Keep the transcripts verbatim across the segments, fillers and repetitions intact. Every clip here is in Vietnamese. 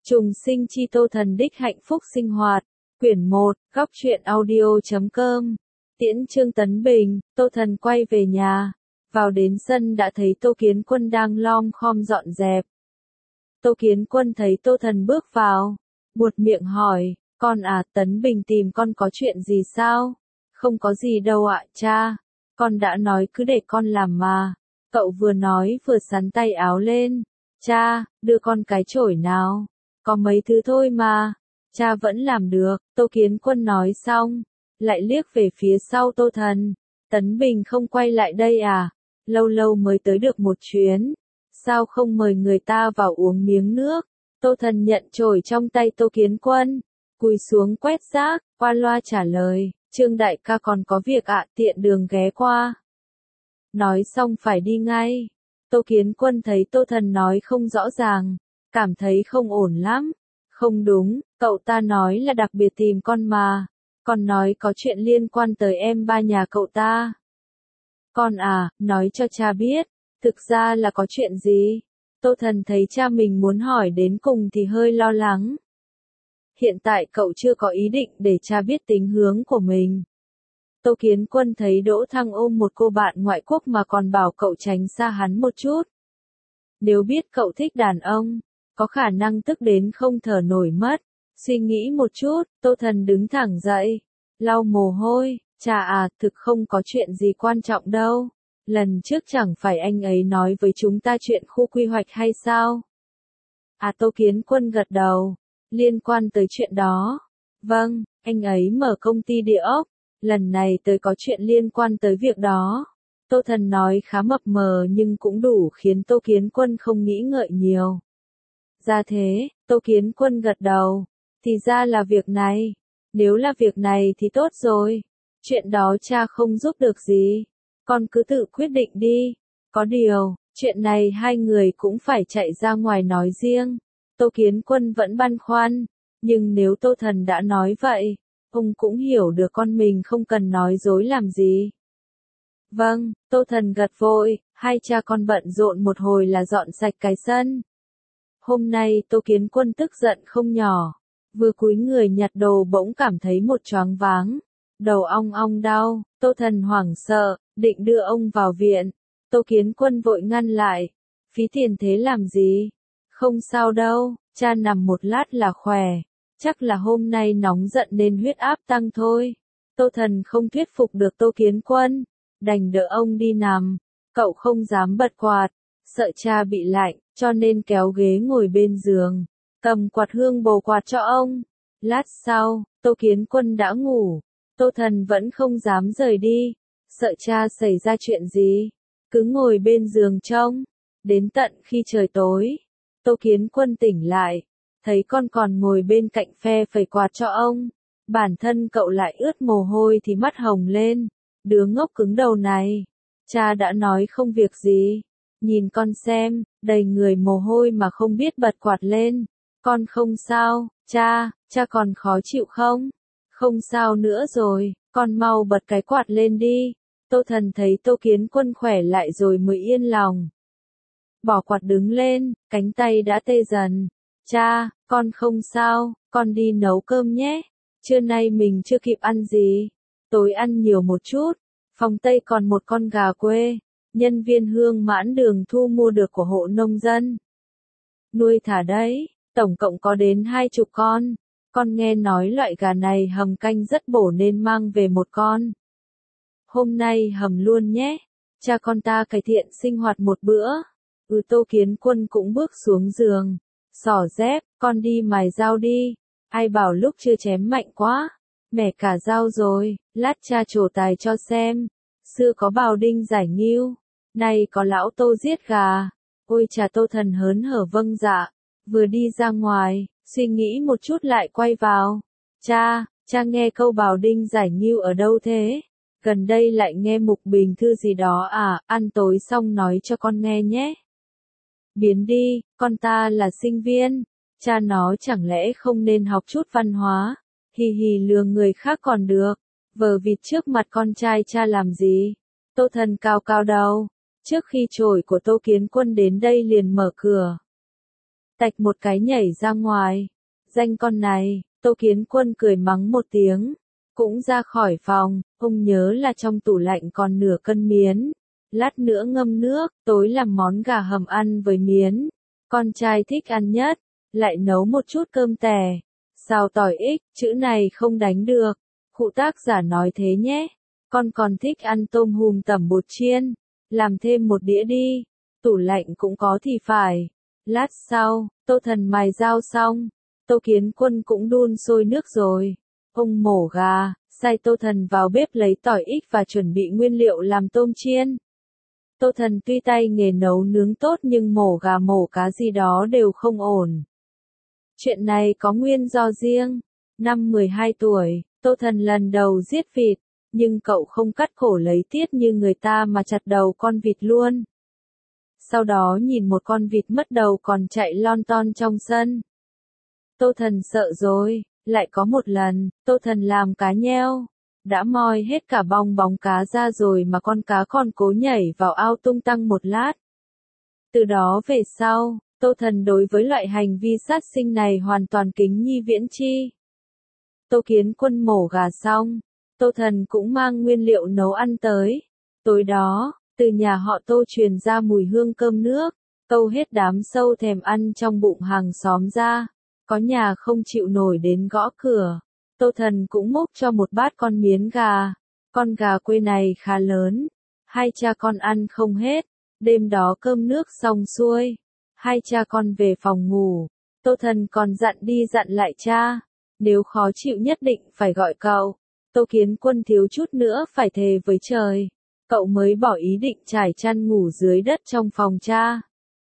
Trùng sinh chi Tô Thần đích hạnh phúc sinh hoạt. Quyển một, góc truyện audio chấm com. Tiễn Trương Tấn Bình, Tô Thần quay về nhà. Vào đến sân đã thấy Tô Kiến Quân đang lom khom dọn dẹp. Tô Kiến Quân thấy Tô Thần bước vào, buột miệng hỏi, con à, Tấn Bình tìm con có chuyện gì sao? Không có gì đâu ạ, cha. Con đã nói cứ để con làm mà. Cậu vừa nói vừa sắn tay áo lên. Cha, đưa con cái chổi nào. Có mấy thứ thôi mà. Cha vẫn làm được, Tô Kiến Quân nói xong. Lại liếc về phía sau Tô Thần. Tấn Bình không quay lại đây à? Lâu lâu mới tới được một chuyến. Sao không mời người ta vào uống miếng nước? Tô Thần nhận chổi trong tay Tô Kiến Quân. Cúi xuống quét rác, qua loa trả lời. Trương đại ca còn có việc ạ, tiện đường ghé qua. Nói xong phải đi ngay. Tô Kiến Quân thấy Tô Thần nói không rõ ràng, cảm thấy không ổn lắm. Không đúng, cậu ta nói là đặc biệt tìm con mà. Còn nói có chuyện liên quan tới em ba nhà cậu ta. Con à, nói cho cha biết, thực ra là có chuyện gì? Tô Thần thấy cha mình muốn hỏi đến cùng thì hơi lo lắng. Hiện tại cậu chưa có ý định để cha biết tính hướng của mình. Tô Kiến Quân thấy Đỗ Thăng ôm một cô bạn ngoại quốc mà còn bảo cậu tránh xa hắn một chút. Nếu biết cậu thích đàn ông, có khả năng tức đến không thở nổi mất. Suy nghĩ một chút, Tô Thần đứng thẳng dậy, lau mồ hôi, cha à, thực không có chuyện gì quan trọng đâu. Lần trước chẳng phải anh ấy nói với chúng ta chuyện khu quy hoạch hay sao? À, Tô Kiến Quân gật đầu, liên quan tới chuyện đó. Vâng, anh ấy mở công ty địa ốc, lần này tới có chuyện liên quan tới việc đó. Tô Thần nói khá mập mờ nhưng cũng đủ khiến Tô Kiến Quân không nghĩ ngợi nhiều. Ra thế, Tô Kiến Quân gật đầu, thì ra là việc này. Nếu là việc này thì tốt rồi. Chuyện đó cha không giúp được gì. Con cứ tự quyết định đi. Có điều, chuyện này hai người cũng phải chạy ra ngoài nói riêng. Tô Kiến Quân vẫn băn khoăn. Nhưng nếu Tô Thần đã nói vậy, ông cũng hiểu được con mình không cần nói dối làm gì. Vâng, Tô Thần gật vội, hai cha con bận rộn một hồi là dọn sạch cái sân. Hôm nay Tô Kiến Quân tức giận không nhỏ. Vừa cúi người nhặt đồ bỗng cảm thấy một choáng váng. Đầu ong ong đau, Tô Thần hoảng sợ, định đưa ông vào viện. Tô Kiến Quân vội ngăn lại. Phí tiền thế làm gì? Không sao đâu, cha nằm một lát là khỏe. Chắc là hôm nay nóng giận nên huyết áp tăng thôi. Tô Thần không thuyết phục được Tô Kiến Quân. Đành đỡ ông đi nằm. Cậu không dám bật quạt. Sợ cha bị lạnh, cho nên kéo ghế ngồi bên giường. Cầm quạt hương bồ quạt cho ông. Lát sau, Tô Kiến Quân đã ngủ. Tô Thần vẫn không dám rời đi. Sợ cha xảy ra chuyện gì. Cứ ngồi bên giường trông. Đến tận khi trời tối, Tô Kiến Quân tỉnh lại. Thấy con còn ngồi bên cạnh phe phẩy quạt cho ông. Bản thân cậu lại ướt mồ hôi thì mắt hồng lên. Đứa ngốc cứng đầu này. Cha đã nói không việc gì. Nhìn con xem, đầy người mồ hôi mà không biết bật quạt lên. Con không sao, cha, cha còn khó chịu không? Không sao nữa rồi, con mau bật cái quạt lên đi. Tô Thần thấy Tô Kiến Quân khỏe lại rồi mới yên lòng. Bỏ quạt đứng lên, cánh tay đã tê dần. Cha, con không sao, con đi nấu cơm nhé. Trưa nay mình chưa kịp ăn gì. Tối ăn nhiều một chút. Phòng Tây còn một con gà quê. Nhân viên hương mãn đường thu mua được của hộ nông dân. Nuôi thả đấy, tổng cộng có đến hai chục con. Con nghe nói loại gà này hầm canh rất bổ nên mang về một con. Hôm nay hầm luôn nhé. Cha con ta cải thiện sinh hoạt một bữa. Ừ, Tô Kiến Quân cũng bước xuống giường. Xỏ dép, con đi mài dao đi. Ai bảo lúc chưa chém mạnh quá. Mẻ cả dao rồi, lát cha trổ tài cho xem. Xưa có bào đinh giải ngưu. Nay có lão Tô giết gà. Ôi chà, Tô Thần hớn hở vâng dạ. Vừa đi ra ngoài, suy nghĩ một chút lại quay vào. Cha, cha nghe câu bào đinh giải ngưu ở đâu thế? Gần đây lại nghe mục bình thư gì đó à, ăn tối xong nói cho con nghe nhé. Biến đi, con ta là sinh viên. Cha nó chẳng lẽ không nên học chút văn hóa? Hì hì lừa người khác còn được. Vờ vịt trước mặt con trai cha làm gì? Tô Thần cao cao đầu. Trước khi chổi của Tô Kiến Quân đến đây liền mở cửa. tạch một cái nhảy ra ngoài. Danh con này, Tô Kiến Quân cười mắng một tiếng, cũng ra khỏi phòng, ông nhớ là trong tủ lạnh còn nửa cân miến. Lát nữa ngâm nước, tối làm món gà hầm ăn với miến. Con trai thích ăn nhất, lại nấu một chút cơm tẻ. Xào tỏi ích, chữ này không đánh được. Cụ tác giả nói thế nhé. Con còn thích ăn tôm hùm tẩm bột chiên. Làm thêm một đĩa đi. Tủ lạnh cũng có thì phải. Lát sau, Tô Thần mài dao xong. Tô Kiến Quân cũng đun sôi nước rồi. Ông mổ gà, sai Tô Thần vào bếp lấy tỏi ích và chuẩn bị nguyên liệu làm tôm chiên. Tô Thần tuy tay nghề nấu nướng tốt nhưng mổ gà mổ cá gì đó đều không ổn. Chuyện này có nguyên do riêng. Năm mười hai tuổi, Tô Thần lần đầu giết vịt, nhưng cậu không cắt cổ lấy tiết như người ta mà chặt đầu con vịt luôn. Sau đó nhìn một con vịt mất đầu còn chạy lon ton trong sân. Tô Thần sợ rồi, lại có một lần, Tô Thần làm cá nheo. Đã moi hết cả bong bóng cá ra rồi mà con cá còn cố nhảy vào ao tung tăng một lát. Từ đó về sau, Tô Thần đối với loại hành vi sát sinh này hoàn toàn kính nhi viễn chi. Tô Kiến Quân mổ gà xong, Tô Thần cũng mang nguyên liệu nấu ăn tới. Tối đó, từ nhà họ Tô truyền ra mùi hương cơm nước, câu hết đám sâu thèm ăn trong bụng hàng xóm ra. Có nhà không chịu nổi đến gõ cửa. Tô Thần cũng múc cho một bát con miến gà. Con gà quê này khá lớn. Hai cha con ăn không hết. Đêm đó cơm nước xong xuôi. Hai cha con về phòng ngủ. Tô Thần còn dặn đi dặn lại cha. Nếu khó chịu nhất định phải gọi cậu. Tô Kiến Quân thiếu chút nữa phải thề với trời. Cậu mới bỏ ý định trải chăn ngủ dưới đất trong phòng cha.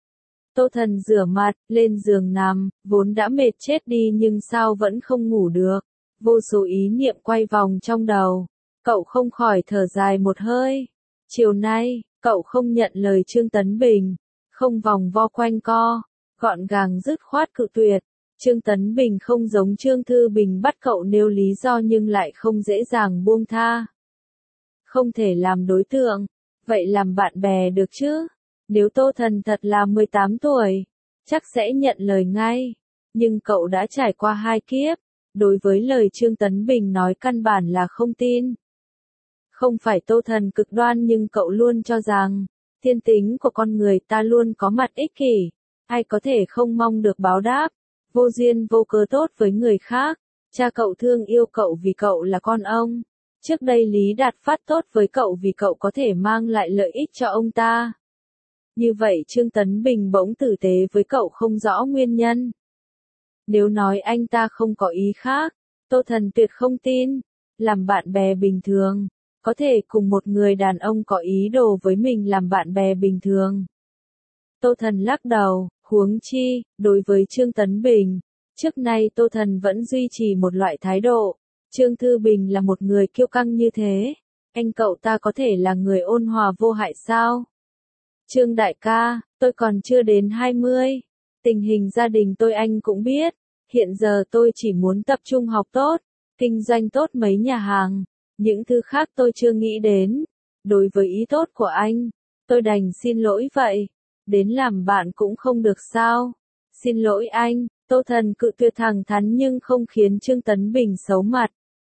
Tô Thần rửa mặt, lên giường nằm, vốn đã mệt chết đi nhưng sao vẫn không ngủ được. Vô số ý niệm quay vòng trong đầu. Cậu không khỏi thở dài một hơi. Chiều nay, cậu không nhận lời Trương Tấn Bình. Không vòng vo quanh co. Gọn gàng dứt khoát cự tuyệt. Trương Tấn Bình không giống Trương Thư Bình bắt cậu nêu lý do nhưng lại không dễ dàng buông tha. Không thể làm đối tượng. Vậy làm bạn bè được chứ? Nếu Tô Thần thật là mười tám tuổi, chắc sẽ nhận lời ngay. Nhưng cậu đã trải qua hai kiếp. Đối với lời Trương Tấn Bình nói căn bản là không tin. Không phải Tô Thần cực đoan nhưng cậu luôn cho rằng, thiên tính của con người ta luôn có mặt ích kỷ. Ai có thể không mong được báo đáp, vô duyên vô cớ tốt với người khác. Cha cậu thương yêu cậu vì cậu là con ông. Trước đây Lý Đạt Phát tốt với cậu vì cậu có thể mang lại lợi ích cho ông ta. Như vậy Trương Tấn Bình bỗng tử tế với cậu không rõ nguyên nhân. Nếu nói anh ta không có ý khác, Tô Thần tuyệt không tin. Làm bạn bè bình thường, có thể cùng một người đàn ông có ý đồ với mình làm bạn bè bình thường. Tô Thần lắc đầu, huống chi, đối với Trương Tấn Bình, trước nay Tô Thần vẫn duy trì một loại thái độ. Trương Thư Bình là một người kiêu căng như thế, anh cậu ta có thể là người ôn hòa vô hại sao? Trương đại ca, tôi còn chưa đến hai mươi. Tình hình gia đình tôi anh cũng biết. Hiện giờ tôi chỉ muốn tập trung học tốt, kinh doanh tốt mấy nhà hàng. Những thứ khác tôi chưa nghĩ đến. Đối với ý tốt của anh, tôi đành xin lỗi vậy. Đến làm bạn cũng không được sao? Xin lỗi anh, Tô Thần cự tuyệt thẳng thắn nhưng không khiến Trương Tấn Bình xấu mặt.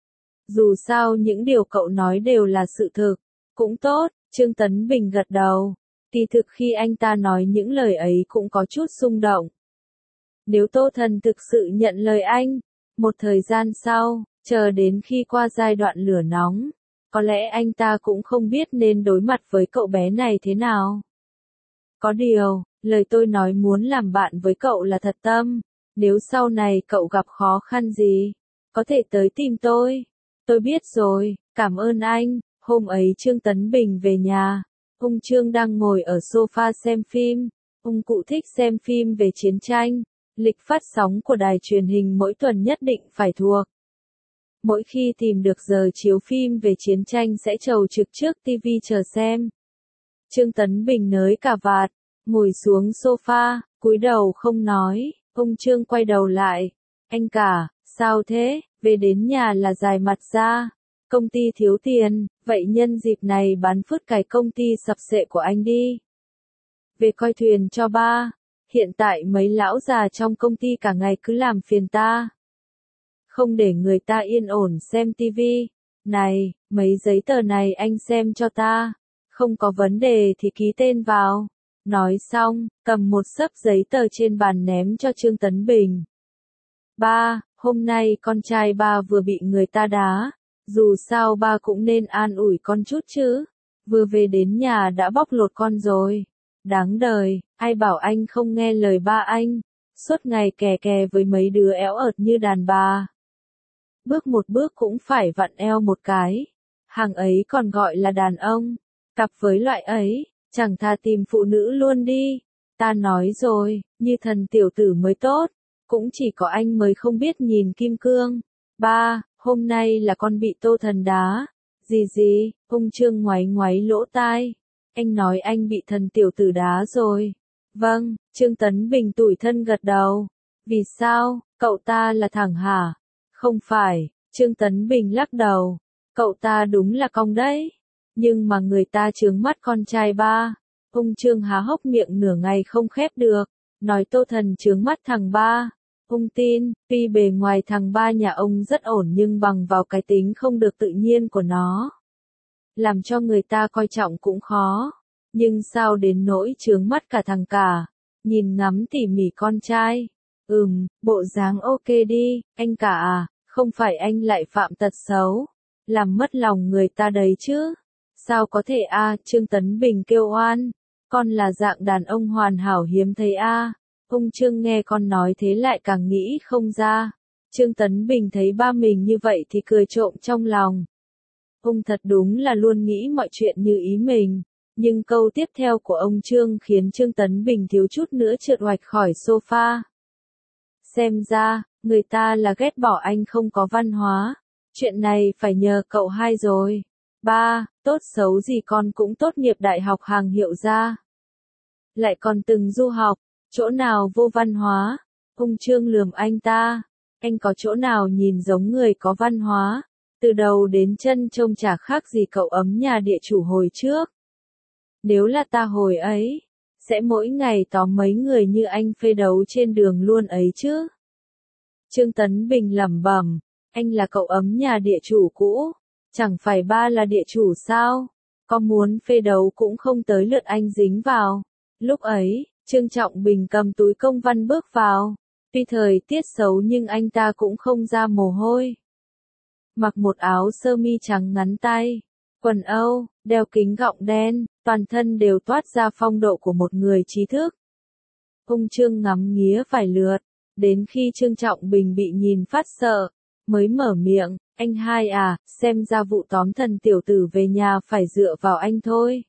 Dù sao những điều cậu nói đều là sự thực. Cũng tốt, Trương Tấn Bình gật đầu. Kỳ thực khi anh ta nói những lời ấy cũng có chút xung động. Nếu Tô Thần thực sự nhận lời anh, một thời gian sau, chờ đến khi qua giai đoạn lửa nóng, có lẽ anh ta cũng không biết nên đối mặt với cậu bé này thế nào. Có điều, lời tôi nói muốn làm bạn với cậu là thật tâm. Nếu sau này cậu gặp khó khăn gì, có thể tới tìm tôi. Tôi biết rồi, cảm ơn anh. Hôm ấy Trương Tấn Bình về nhà. Ông Trương đang ngồi ở sofa xem phim. Ông cụ thích xem phim về chiến tranh. Lịch phát sóng của đài truyền hình mỗi tuần nhất định phải thuộc. Mỗi khi tìm được giờ chiếu phim về chiến tranh sẽ trầu trực trước tivi chờ xem. Trương Tấn Bình nới cà vạt, ngồi xuống sofa, cúi đầu không nói. Ông Trương quay đầu lại. Anh cả, sao thế? Về đến nhà là dài mặt ra. Công ty thiếu tiền, vậy nhân dịp này bán phứt cái công ty sập sệ của anh đi. Về coi thuyền cho ba. Hiện tại mấy lão già trong công ty cả ngày cứ làm phiền ta. Không để người ta yên ổn xem tivi. Này, mấy giấy tờ này anh xem cho ta. Không có vấn đề thì ký tên vào. Nói xong, cầm một xấp giấy tờ trên bàn ném cho Trương Tấn Bình. Ba, hôm nay con trai ba vừa bị người ta đá. Dù sao ba cũng nên an ủi con chút chứ. Vừa về đến nhà đã bóc lột con rồi. Đáng đời, ai bảo anh không nghe lời ba anh. Suốt ngày kè kè với mấy đứa éo ợt như đàn bà. Bước một bước cũng phải vặn eo một cái. Hàng ấy còn gọi là đàn ông. Cặp với loại ấy, chẳng thà tìm phụ nữ luôn đi. Ta nói rồi, như thần tiểu tử mới tốt. Cũng chỉ có anh mới không biết nhìn kim cương. Ba, hôm nay là con bị Tô Thần đá. Gì gì, ông Trương ngoáy ngoáy lỗ tai. Anh nói anh bị thần tiểu tử đá rồi. Vâng, Trương Tấn Bình tủi thân gật đầu. Vì sao, cậu ta là thằng hả? Không phải, Trương Tấn Bình lắc đầu. Cậu ta đúng là cong đấy. Nhưng mà người ta chướng mắt con trai ba. Ông Trương há hốc miệng nửa ngày không khép được. Nói Tô Thần chướng mắt thằng ba. Ông tin, tuy bề ngoài thằng ba nhà ông rất ổn nhưng bằng vào cái tính không được tự nhiên của nó. Làm cho người ta coi trọng cũng khó. Nhưng sao đến nỗi chướng mắt cả thằng cả. Nhìn ngắm tỉ mỉ con trai. Ừm, bộ dáng ok đi, anh cả à, không phải anh lại phạm tật xấu. Làm mất lòng người ta đấy chứ. Sao có thể a à, Trương Tấn Bình kêu oan. Con là dạng đàn ông hoàn hảo hiếm thấy a à. Ông Trương nghe con nói thế lại càng nghĩ không ra. Trương Tấn Bình thấy ba mình như vậy thì cười trộm trong lòng. Ông thật đúng là luôn nghĩ mọi chuyện như ý mình. Nhưng câu tiếp theo của ông Trương khiến Trương Tấn Bình thiếu chút nữa trượt oạch khỏi sofa. Xem ra, người ta là ghét bỏ anh không có văn hóa. Chuyện này phải nhờ cậu hai rồi. Ba, tốt xấu gì con cũng tốt nghiệp đại học hàng hiệu ra. Lại còn từng du học, chỗ nào vô văn hóa? Ông Trương lườm anh ta. Anh có chỗ nào nhìn giống người có văn hóa? Từ đầu đến chân trông chả khác gì cậu ấm nhà địa chủ hồi trước. Nếu là ta hồi ấy, sẽ mỗi ngày tóm mấy người như anh phê đấu trên đường luôn ấy chứ. Trương Tấn Bình lẩm bẩm, anh là cậu ấm nhà địa chủ cũ, chẳng phải ba là địa chủ sao? Có muốn phê đấu cũng không tới lượt anh dính vào. Lúc ấy, Trương Trọng Bình cầm túi công văn bước vào. Tuy thời tiết xấu nhưng anh ta cũng không ra mồ hôi. Mặc một áo sơ mi trắng ngắn tay, quần Âu, đeo kính gọng đen, toàn thân đều toát ra phong độ của một người trí thức. Ông Trương ngắm nghía vài lượt, đến khi Trương Trọng Bình bị nhìn phát sợ, mới mở miệng, anh hai à, xem ra vụ tóm thần tiểu tử về nhà phải dựa vào anh thôi.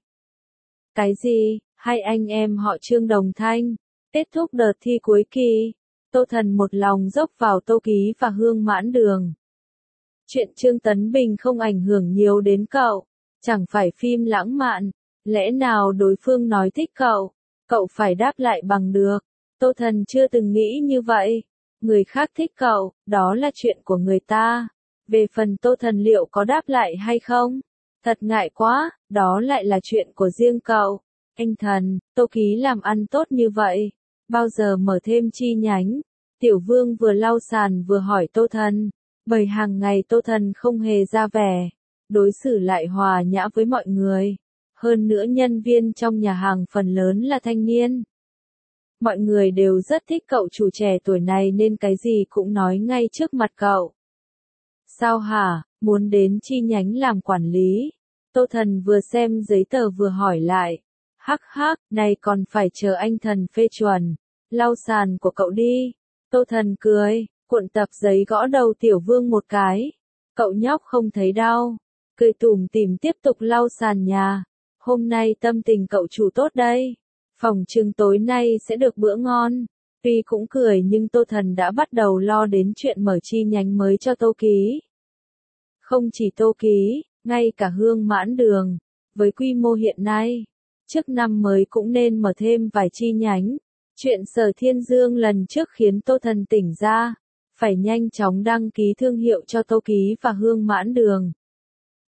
Cái gì, hai anh em họ Trương đồng thanh, kết thúc đợt thi cuối kỳ, Tô Thần một lòng dốc vào Tô Ký và Hương Mãn Đường. Chuyện Trương Tấn Bình không ảnh hưởng nhiều đến cậu, chẳng phải phim lãng mạn, lẽ nào đối phương nói thích cậu, cậu phải đáp lại bằng được. Tô Thần chưa từng nghĩ như vậy, người khác thích cậu, đó là chuyện của người ta. Về phần Tô Thần liệu có đáp lại hay không? Thật ngại quá, đó lại là chuyện của riêng cậu. Anh Thần, Tô Ký làm ăn tốt như vậy, bao giờ mở thêm chi nhánh? Tiểu Vương vừa lau sàn vừa hỏi Tô Thần, bởi hàng ngày Tô Thần không hề ra vẻ, đối xử lại hòa nhã với mọi người. Hơn nữa nhân viên trong nhà hàng phần lớn là thanh niên. Mọi người đều rất thích cậu chủ trẻ tuổi này nên cái gì cũng nói ngay trước mặt cậu. Sao hả, muốn đến chi nhánh làm quản lý? Tô Thần vừa xem giấy tờ vừa hỏi lại. Hắc hắc, này còn phải chờ anh Thần phê chuẩn. Lau sàn của cậu đi. Tô Thần cười, cuộn tập giấy gõ đầu Tiểu Vương một cái. Cậu nhóc không thấy đau. Cười tủm tỉm tiếp tục lau sàn nhà. Hôm nay tâm tình cậu chủ tốt đây. Phòng trưng tối nay sẽ được bữa ngon. Tuy cũng cười nhưng Tô Thần đã bắt đầu lo đến chuyện mở chi nhánh mới cho Tô Ký. Không chỉ Tô Ký, ngay cả Hương Mãn Đường, với quy mô hiện nay, trước năm mới cũng nên mở thêm vài chi nhánh. Chuyện Sở Thiên Dương lần trước khiến Tô Thần tỉnh ra, phải nhanh chóng đăng ký thương hiệu cho Tô Ký và Hương Mãn Đường.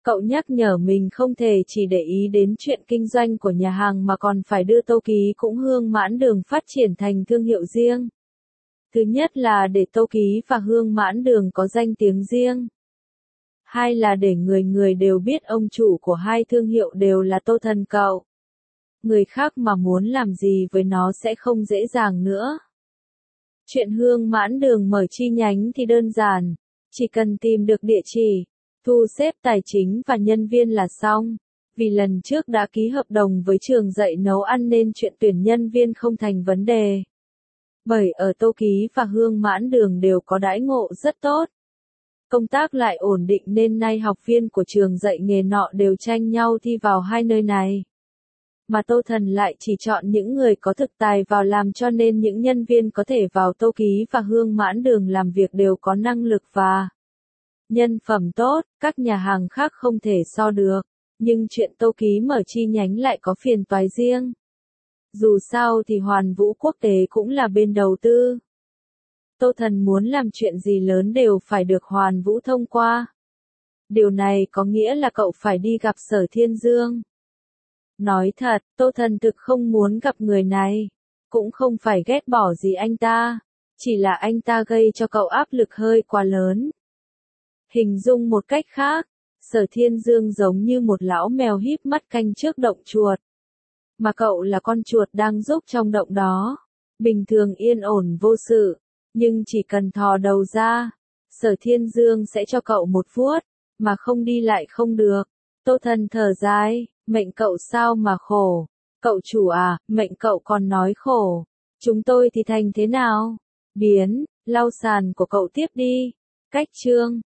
Cậu nhắc nhở mình không thể chỉ để ý đến chuyện kinh doanh của nhà hàng mà còn phải đưa Tô Ký cũng Hương Mãn Đường phát triển thành thương hiệu riêng. Thứ nhất là để Tô Ký và Hương Mãn Đường có danh tiếng riêng. Hai là để người người đều biết ông chủ của hai thương hiệu đều là Tô Thần cậu. Người khác mà muốn làm gì với nó sẽ không dễ dàng nữa. Chuyện Hương Mãn Đường mở chi nhánh thì đơn giản, chỉ cần tìm được địa chỉ, thu xếp tài chính và nhân viên là xong. Vì lần trước đã ký hợp đồng với trường dạy nấu ăn nên chuyện tuyển nhân viên không thành vấn đề. Bởi ở Tô Ký và Hương Mãn Đường đều có đãi ngộ rất tốt. Công tác lại ổn định nên nay học viên của trường dạy nghề nọ đều tranh nhau thi vào hai nơi này. Mà Tô Thần lại chỉ chọn những người có thực tài vào làm cho nên những nhân viên có thể vào Tô Ký và Hương Mãn Đường làm việc đều có năng lực và nhân phẩm tốt, các nhà hàng khác không thể so được. Nhưng chuyện Tô Ký mở chi nhánh lại có phiền toái riêng. Dù sao thì Hoàn Vũ Quốc tế cũng là bên đầu tư. Tô Thần muốn làm chuyện gì lớn đều phải được Hoàn Vũ thông qua. Điều này có nghĩa là cậu phải đi gặp Sở Thiên Dương. Nói thật, Tô Thần thực không muốn gặp người này. Cũng không phải ghét bỏ gì anh ta. Chỉ là anh ta gây cho cậu áp lực hơi quá lớn. Hình dung một cách khác, Sở Thiên Dương giống như một lão mèo híp mắt canh trước động chuột. Mà cậu là con chuột đang giúp trong động đó. Bình thường yên ổn vô sự. Nhưng chỉ cần thò đầu ra, Sở Thiên Dương sẽ cho cậu một vuốt, mà không đi lại không được. Tô Thần thở dài, mệnh cậu sao mà khổ. Cậu chủ à, mệnh cậu còn nói khổ. Chúng tôi thì thành thế nào? Biến, lau sàn của cậu tiếp đi. Cách chương.